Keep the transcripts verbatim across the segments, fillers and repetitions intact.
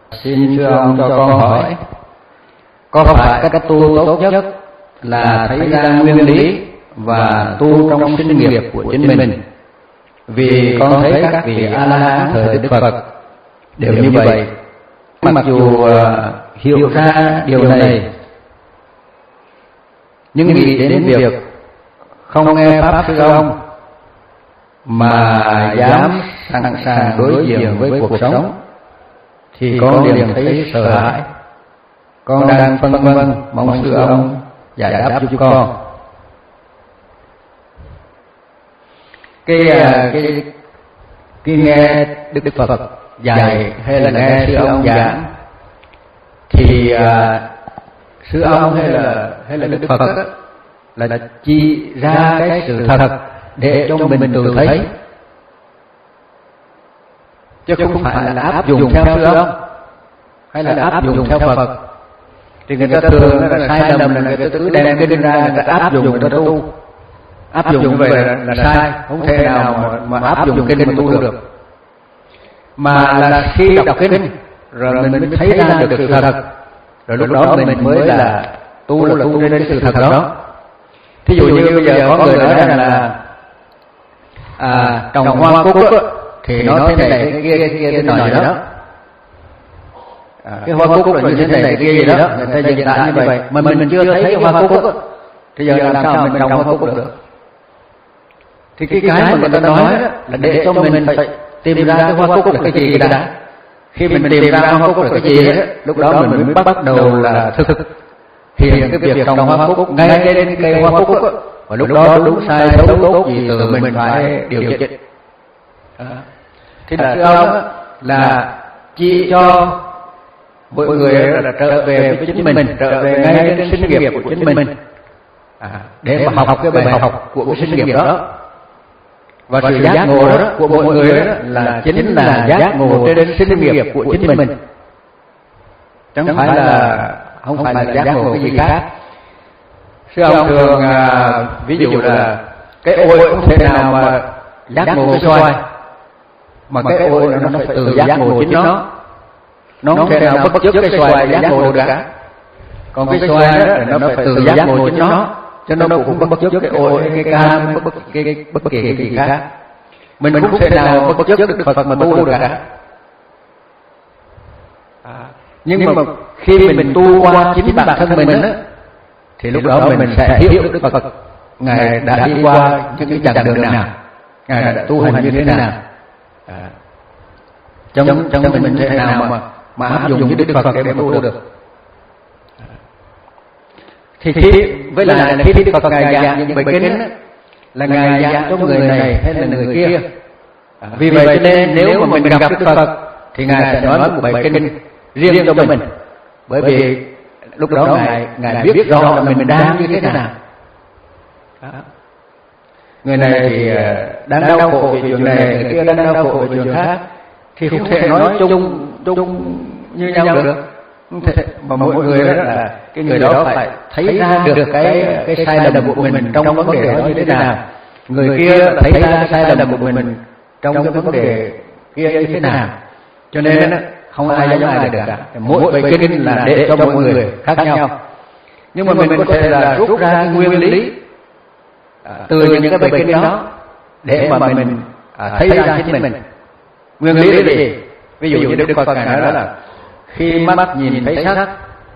Xin thưa ông cho con hỏi, có phải cách tu tốt nhất là thấy ra nguyên lý và tu trong sinh nghiệp của chính mình? Vì con thấy các vị A-la-hán thời Đức Phật đều như vậy. Mặc dù uh, hiểu ra điều này, nhưng nghĩ đến việc không nghe pháp sư ông mà dám sẵn sàng đối diện với cuộc sống, thì con liền thấy sợ hãi. Con đang phân vân, mong sư ông giải đáp giúp con. Cái cái cái nghe Đức Phật dạy hay là nghe sư ông giảng, thì uh, sư ông hay là hay là Đức Phật đó, là chỉ ra cái sự thật để cho mình tự thấy, chứ không phải là áp dụng theo sư ông hay là áp dụng theo Phật. Thì người ta thường là sai lầm là người ta cứ đem cái kinh ra người ta áp dụng, người ta tu. Áp dụng như vậy là, là sai, không thể nào mà, mà áp dụng kinh mà tu được. Mà là khi đọc kinh rồi mình mới thấy ra được sự thật, rồi lúc đó mình mới là tu là tu đến sự thật đó. Thí dụ như bây giờ có người nói rằng là à, trồng hoa cúc á, thì nó thế này cái kia cái kia cái nọ gì đó. À, cái hoa cúc là như thế này cái kia gì đó, người ta diễn tả như vậy, mà mình mình chưa thấy cái hoa cúc á, thì giờ làm sao mình trồng hoa cúc được? Thì cái cái mà người ta nói đó là để cho mình phải tìm ra cái hoa cúc là cái gì cái đã. Khi mình tìm ra hoa cúc là cái gì đó, lúc đó mình mới bắt đầu là thực hiện cái việc trồng hoa cúc ngay trên cây hoa cúc á. Và lúc đó đúng sai xấu tốt gì từ mình phải điều chỉnh. Thì là ông là chỉ cho mọi người là trở về với chính mình, trở về ngay trên sinh nghiệp của chính mình, à, để mà học cái bài học của cái sinh nghiệp đó. Và sự giác ngộ đó của mọi người đó là chính là giác ngộ trên sinh nghiệp của chính mình, chẳng phải là không phải là giác ngộ cái gì khác. Sư ông thường à, ví dụ là cái ôi không thể nào mà giác ngộ cái xoài, mà cái ôi nó, nó phải từ giác ngộ chính nó. Nó không thể nào bất chấp cái xoài giác ngộ được cả. Còn cái xoài đó nó phải từ giác ngộ chính nó, cho nó cũng bất chấp cái ôi, cái cam, bất cái bất kỳ cái gì khác. Mình mình không thể nào bất chấp được Phật mà tu được cả. À, nhưng mà khi mình, mình tu qua chính bản thân mình á, thì lúc đó mình sẽ hiểu được Đức Phật Ngài đã đi qua những cái chặng đường nào, Ngài đã tu hành như thế nào. À, trong trong mình mình thế nào mà mà áp dụng cái Đức Phật để mà tu được. Thì khi với lại là khi Đức Phật Ngài giảng những bài kinh á, là Ngài giảng cho người này hay là người kia. À, vì vậy cho nên nếu mà mình gặp Đức Phật thì Ngài sẽ nói một bài kinh riêng cho mình, bởi vì lúc đó Ngài Ngài biết rõ là mình đang như thế nào. Đó. Người này thì đang đau khổ vì chuyện này, người kia đang đau khổ vì chuyện khác, thì không thể nói chung chung như nhau được. Không thể, mà mỗi người đó là cái người đó phải thấy ra được cái cái sai lầm của mình trong vấn đề đó như thế nào, người kia thấy ra cái sai lầm của mình trong cái vấn đề kia như thế nào. Cho nên không ai giống ai được cả. Mỗi bài kinh là để cho mọi người khác nhau, nhưng mà mình có thể là rút ra cái nguyên lý từ những cái bài kinh đó để mà mình thấy ra chính mình. Nguyên lý là gì? Ví dụ như Đức Phật Ngài nói là khi mắt nhìn thấy sắc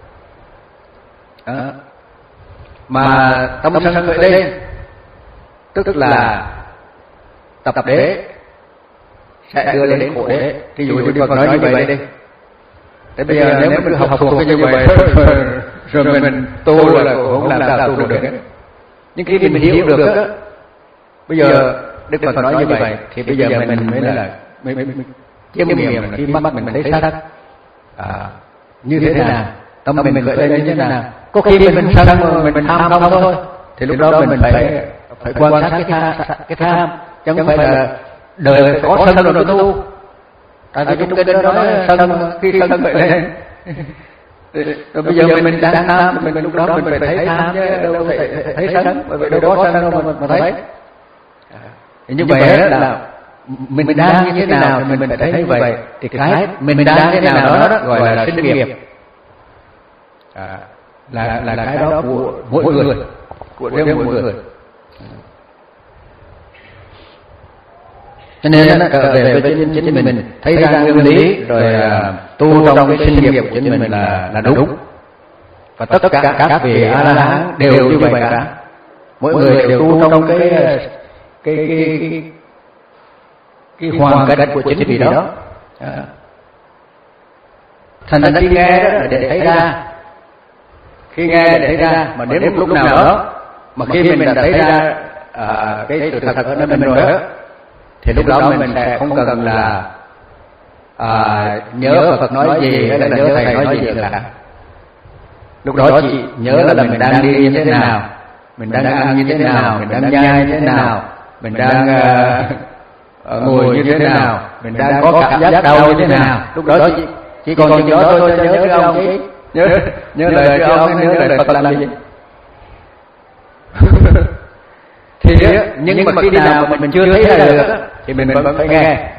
đó, mà tâm sân khởi lên, tức là tập đế sẽ đưa đến khổ đế. Ví dụ như Đức Phật nói như vậy đi. Thế bây giờ nếu mình học thuộc cái như vậy rồi mình, mình tu là cũng làm sao tu được. Nhưng khi mình hiểu được á, bây giờ Đức Phật nói như vậy thì bây giờ mình mới là mới, mới, mới chiêm nghiệm khi mắt mình thấy sắc à, như thế nào, tâm mình mình khởi lên như thế nào. Có khi mình mình sân mình mình tham không thôi, thì lúc đó mình phải phải quan sát cái tham cái tham, chứ không phải là đời có sân rồi tu. Tại vì trong kinh đó nói sân khi sân khởi lên rồi bây giờ mình mình đang tham, mình lúc đó mình phải thấy tham chứ đâu phải thấy sân, bởi vì đâu có sân đâu mà mà thấy. Như vậy là mình đang như thế nào thì mình phải thấy như vậy. Thì cái mình đang thế nào đó, đó gọi là sinh nghiệp, à, là là cái đó của mỗi người, của riêng mỗi người. Cho nên trở về với chính, chính mình thấy ra nguyên lý rồi à, tu trong cái sinh nghiệp của chính mình là là đúng. Và tất cả các vị A La Hán đều như vậy cả. Mỗi người đều tu trong cái cái cái cái, cái hoàn cảnh của chính vị đó. À. Thành ra khi nghe đó là để thấy ra, khi nghe để thấy ra, mà đến một lúc nào đó mà khi mình đã thấy ra à, cái sự thật ở nơi mình rồi á, thì lúc đó mình sẽ không cần là à, nhớ Phật nói gì hay là nhớ thầy nói gì cả. Lúc đó chỉ nhớ là mình đang đi như thế nào, mình đang ăn như thế nào, mình đang nhai như thế nào, mình đang uh, ngồi như thế nào, mình đang có cảm giác đau như thế nào. Lúc đó chỉ, chỉ còn chừng đó thôi, nhớ cái ông ấy, nhớ nhớ lời cái ông, nhớ lời Phật làm gì. Thì nhưng, nhưng mà khi nào mà mình chưa thấy ra được thì mình vẫn phải nghe.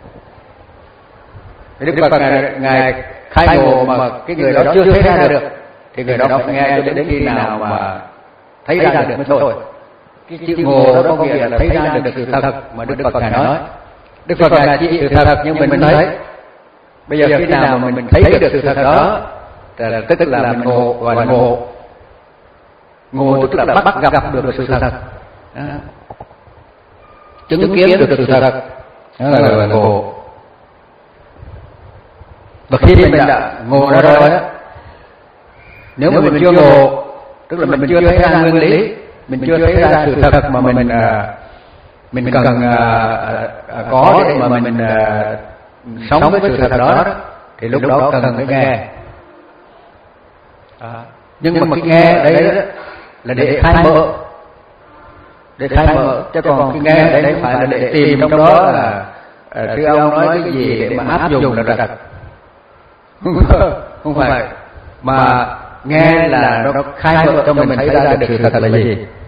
Đức Phật ngài, ngài khai ngộ mà cái người đó chưa thấy ra được thì người đó phải nghe cho đến khi nào mà thấy ra được mới thôi. Cái chữ ngộ đó có nghĩa là thấy ra được sự thật mà Đức Phật ngài nói. Đức Phật ngài chỉ sự thật nhưng mình mình thấy. Bây giờ khi nào mà mình thấy được sự thật đó, tức là mình ngộ, gọi là ngộ. Ngộ tức là bắt gặp được sự thật. Đó. Chứng kiến được sự thật, đó là, là ngộ. Và khi mình đã ngộ ra rồi đó, nếu mà mình chưa ngộ, tức là mình chưa thấy ra nguyên lý, mình chưa thấy ra sự thật mà mình mình cần có để mà mình sống với sự thật đó, thì lúc đó cần phải nghe. Nhưng mà khi nghe đấy là để khai mở, để khai mở, chứ còn khi nghe đấy không phải là để tìm trong đó là sư ông nói cái gì để mà áp dụng là thật. Không phải, mà nghe là nó khai mở cho mình thấy ra được sự thật là gì.